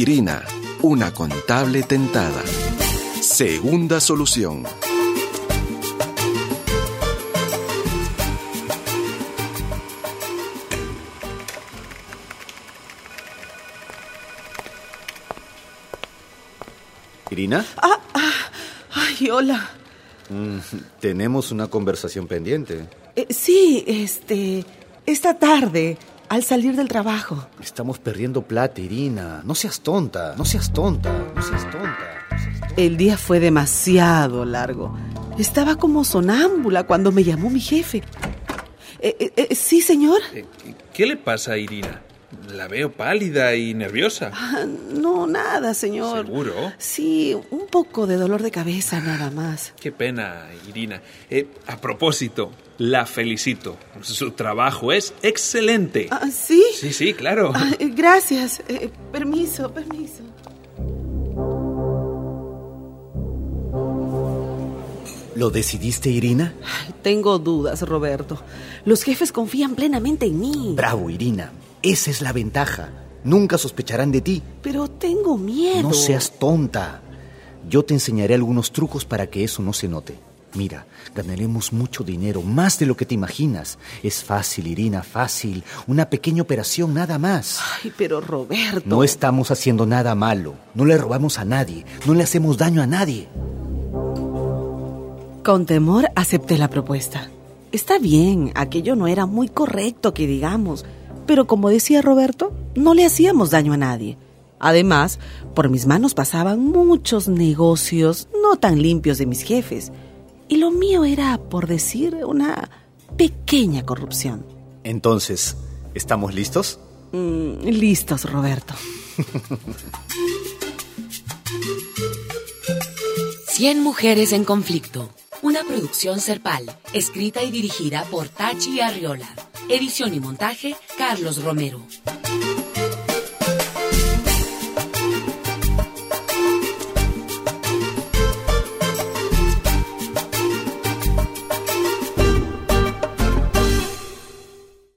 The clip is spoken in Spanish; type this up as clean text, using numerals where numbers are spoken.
Irina, una contable tentada. Segunda solución. ¿Irina? Ay, hola. Tenemos una conversación pendiente. Sí, esta tarde, al salir del trabajo. Estamos perdiendo plata, Irina. No seas tonta. El día fue demasiado largo. Estaba como sonámbula cuando me llamó mi jefe. ¿Sí, señor? ¿Qué le pasa a Irina? La veo pálida y nerviosa. No, nada, señor. ¿Seguro? Sí, un poco de dolor de cabeza, nada más. Qué pena, Irina. A propósito, la felicito. Su trabajo es excelente. ¿Sí? Sí, claro. Gracias. Permiso. ¿Lo decidiste, Irina? Tengo dudas, Roberto. Los jefes confían plenamente en mí. Bravo, Irina. Esa es la ventaja. Nunca sospecharán de ti. Pero tengo miedo. No seas tonta. Yo te enseñaré algunos trucos para que eso no se note. Mira, ganaremos mucho dinero, más de lo que te imaginas. Es fácil, Irina, fácil. Una pequeña operación, nada más. Ay, pero Roberto... No estamos haciendo nada malo. No le robamos a nadie. No le hacemos daño a nadie. Con temor acepté la propuesta. Está bien, aquello no era muy correcto que digamos... Pero como decía Roberto, no le hacíamos daño a nadie. Además, por mis manos pasaban muchos negocios no tan limpios de mis jefes. Y lo mío era, por decir, una pequeña corrupción. Entonces, ¿estamos listos? Listos, Roberto. 100 mujeres en conflicto. Una producción Serpal, escrita y dirigida por Tachi Arriola. Edición y montaje, Carlos Romero.